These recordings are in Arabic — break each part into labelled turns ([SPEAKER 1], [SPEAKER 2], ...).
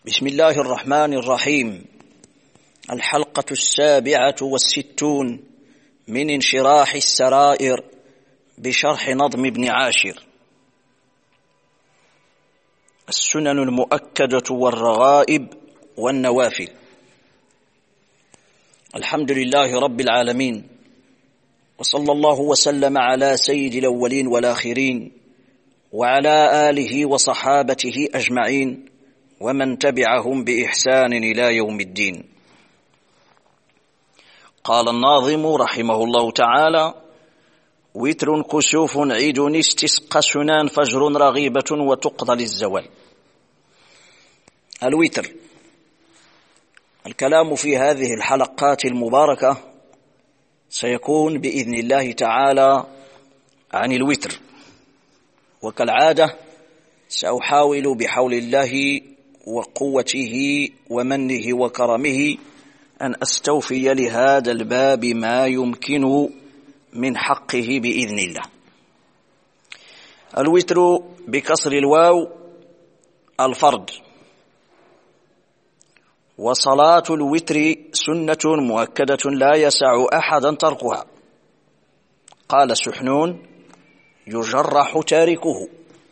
[SPEAKER 1] بسم الله الرحمن الرحيم. الحلقة 67 من انشراح السرائر بشرح نظم ابن عاشر. السنن المؤكدة والرغائب والنوافل. الحمد لله رب العالمين، وصلى الله وسلم على سيد الأولين والآخرين وعلى آله وصحابته أجمعين ومن تبعهم بإحسان إلى يوم الدين. قال الناظم رحمه الله تعالى: وتر كسوف عيد استسقى سنان فجر رغيبة وتقضى للزوال. الوتر. الكلام في هذه الحلقات المباركة سيكون بإذن الله تعالى عن الوتر، وكالعادة سأحاول بحول الله وقوته ومنه وكرمه أن أستوفي لهذا الباب ما يمكن من حقه بإذن الله. الوتر بكسر الواو الفرد، وصلاة الوتر سنة مؤكدة لا يسع أحدا تركها. قال سحنون: يجرح تاركه.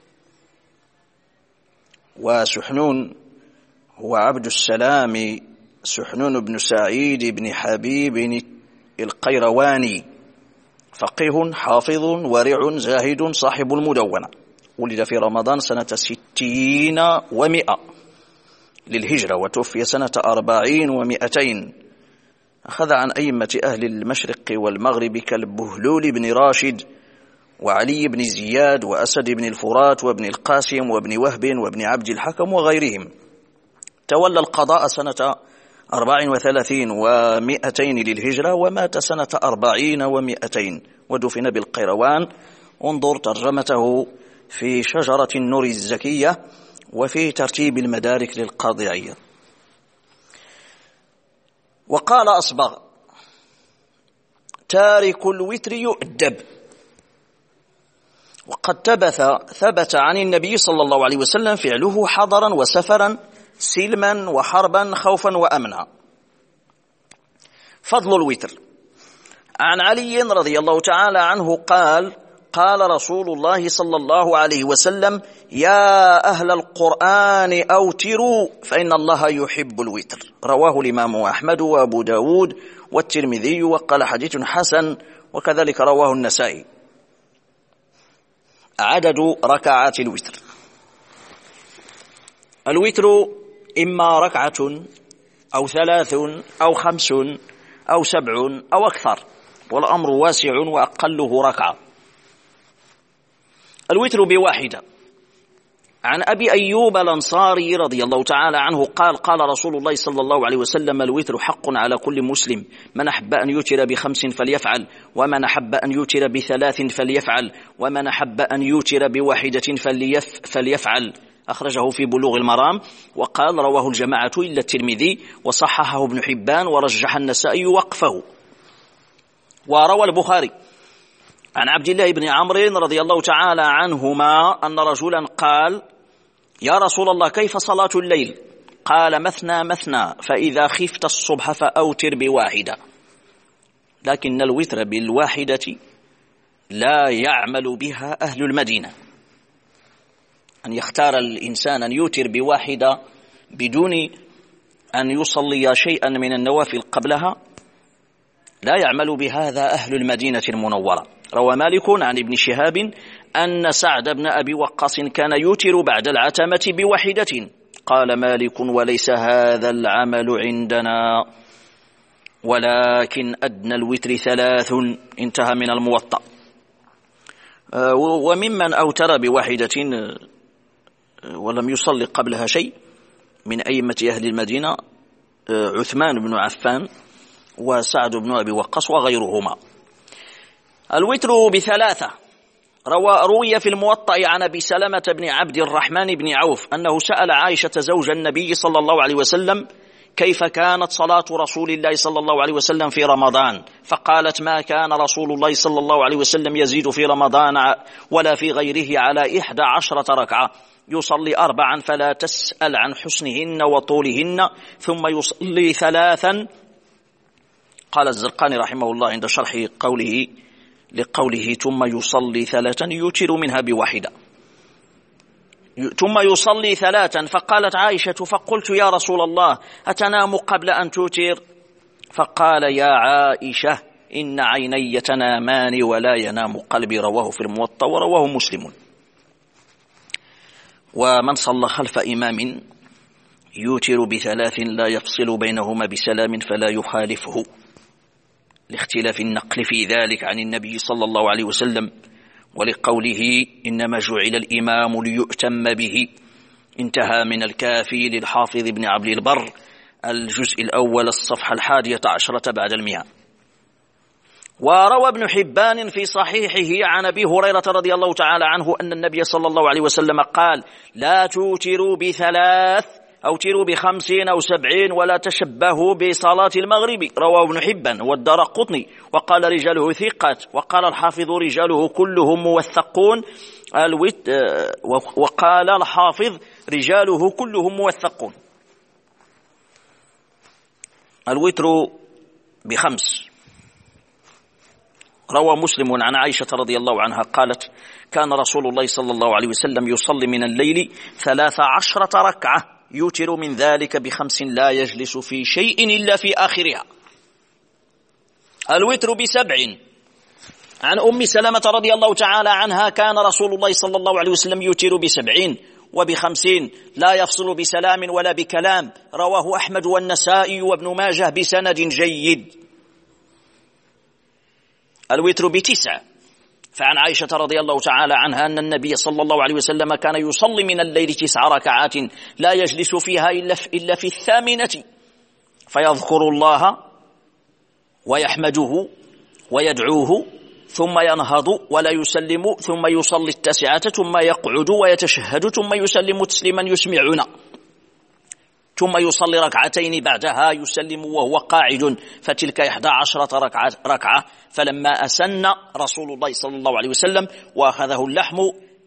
[SPEAKER 1] وسحنون هو عبد السلام سحنون بن سعيد بن حبيب القيرواني، فقيه حافظ ورع زاهد صاحب المدونة. ولد في رمضان سنة 60 و100 للهجرة، وتوفي سنة 40 و200. أخذ عن أئمة أهل المشرق والمغرب كالبهلول بن راشد وعلي بن زياد وأسد بن الفرات وابن القاسم وابن وهب وابن عبد الحكم وغيرهم. تولى القضاء سنة 34 و200 للهجرة، ومات سنة 40 و200 ودفن بالقيروان. انظر ترجمته في شجرة النور الزكية وفي ترتيب المدارك للقاضي عياض. وقال أصبغ: تارك الوتر يؤدب. وقد ثبت عن النبي صلى الله عليه وسلم فعله حضرا وسفرا، سلما وحربا، خوفا وأمنا. فضل الوتر. عن علي رضي الله تعالى عنه قال رسول الله صلى الله عليه وسلم: يا أهل القرآن أوتروا فإن الله يحب الوتر. رواه الإمام أحمد وأبو داود والترمذي وقال حديث حسن، وكذلك رواه النسائي. عدد ركعات الوتر. الوتر إما ركعة أو 3 أو 5 أو 7 أو أكثر، والأمر واسع وأقله ركعة. الوتر بواحدة. عن أبي أيوب الأنصاري رضي الله تعالى عنه قال رسول الله صلى الله عليه وسلم: الوتر حق على كل مسلم، من أحب أن يوتر ب5 فليفعل، ومن أحب أن يوتر ب3 فليفعل، ومن أحب أن يوتر ب1 فليفعل. أخرجه في بلوغ المرام، وقال رواه الجماعة إلا الترمذي، وصححه ابن حبان ورجح النسائي وقفه. وروى البخاري عن عبد الله بن عمرو رضي الله تعالى عنهما أن رجلا قال: يا رسول الله، كيف صلاة الليل؟ قال: مثنى مثنى، فإذا خفت الصبح فأوتر ب1. لكن الوتر بالواحدة لا يعمل بها أهل المدينة. أن يختار الإنسان أن يوتر ب1 بدون أن يصلي شيئا من النوافل قبلها، لا يعمل بهذا أهل المدينة المنورة. روى مالك عن ابن شهاب أن سعد بن أبي وقاص كان يوتر بعد العتمة ب1. قال مالك: وليس هذا العمل عندنا، ولكن أدنى الوتر 3. انتهى من الموطأ. وممن أوتر ب1 ولم يصلي قبلها شيء من أئمة أهل المدينة عثمان بن عفان وسعد بن أبي وقاص وغيرهما. الوتر ب3. روي في الموطأ عن أبي سلمة بن عبد الرحمن بن عوف أنه سأل عائشة زوج النبي صلى الله عليه وسلم: كيف كانت صلاة رسول الله صلى الله عليه وسلم في رمضان؟ فقالت: ما كان رسول الله صلى الله عليه وسلم يزيد في رمضان ولا في غيره على 11 ركعة، يصلي 4 فلا تسأل عن حسنهن وطولهن ثم يصلي 3. قال الزرقاني رحمه الله عند شرح لقوله ثم يصلي 3 يوتر منها ب1. ثم يصلي 3. فقالت عائشة فقلت يا رسول الله أتنام قبل أن توتر؟ فقال يا عائشة إن عيني تنامان ولا ينام قلبي. رواه في الموطأ ورواه مسلم. ومن صلى خلف إمام يوتر ب3 لا يفصل بينهما بسلام فلا يخالفه، لاختلاف النقل في ذلك عن النبي صلى الله عليه وسلم، ولقوله إنما جعل الإمام ليؤتم به. انتهى من الكافي للحافظ ابن عبد البر الجزء الأول الصفحة 11 بعد 100. وروى ابن حبان في صحيحه عن أبي هريرة رضي الله تعالى عنه أن النبي صلى الله عليه وسلم قال لا توتروا ب3 أوتروا ب50 أو 70 ولا تشبهوا بصلاة المغرب. رواه ابن حبان والدارقطني وقال رجاله ثقات، وقال الحافظ رجاله كلهم موثقون. وقال الحافظ رجاله كلهم موثقون. الوتر ب5. روى مسلم عن عائشة رضي الله عنها قالت كان رسول الله صلى الله عليه وسلم يصلي من الليل 13 ركعة يوتر من ذلك ب5 لا يجلس في شيء إلا في آخرها. الوتر ب7. عن أم سلمة رضي الله تعالى عنها كان رسول الله صلى الله عليه وسلم يوتر ب7 وب50 لا يفصل بسلام ولا بكلام. رواه أحمد والنسائي وابن ماجه بسند جيد. الوتر ب9. فعن عائشة رضي الله تعالى عنها أن النبي صلى الله عليه وسلم كان يصلي من الليل 9 ركعات لا يجلس فيها إلا في 8 فيذكر الله ويحمده ويدعوه ثم ينهض ولا يسلم ثم يصلي 9 ثم يقعد ويتشهد ثم يسلم تسليما يسمعنا ثم يصلي 2 بعدها يسلم وهو قاعد فتلك 11 ركعة. فلما أسن رسول الله صلى الله عليه وسلم وأخذه اللحم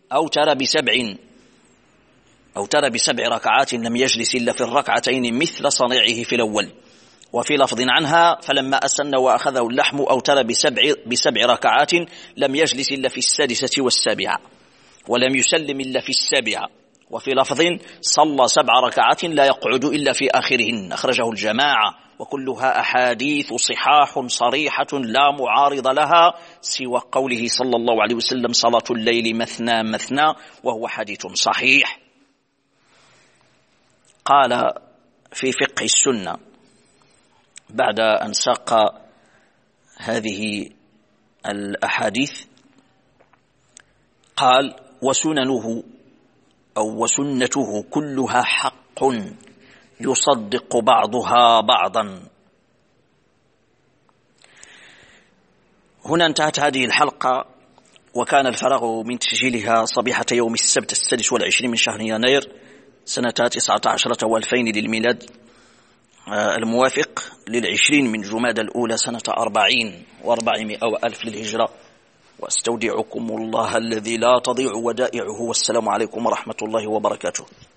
[SPEAKER 1] أوتر ب7 ركعات لم يجلس إلا في 2 مثل صنيعه في الأول. وفي لفظ عنها فلما أسن وأخذه اللحم أوتر ب7 ركعات لم يجلس إلا في 6 و7 ولم يسلم إلا في 7. وفي لفظ صلى 7 ركعات لا يقعد إلا في آخرهن. أخرجه الجماعة وكلها أحاديث صحاح صريحة لا معارض لها سوى قوله صلى الله عليه وسلم صلاة الليل مثنى مثنى، وهو حديث صحيح. قال في فقه السنة بعد أن ساق هذه الأحاديث قال وسنته كلها حق يصدق بعضها بعضا. هنا انتهت هذه الحلقة، وكان الفراغ من تسجيلها صبيحة يوم السبت 26 من شهر يناير سنة 19 و2000 للميلاد، الموافق 20 من جمادى الأولى سنة 40 و400 وألف للهجرة. واستودعكم الله الذي لا تضيع ودائعه، والسلام عليكم ورحمة الله وبركاته.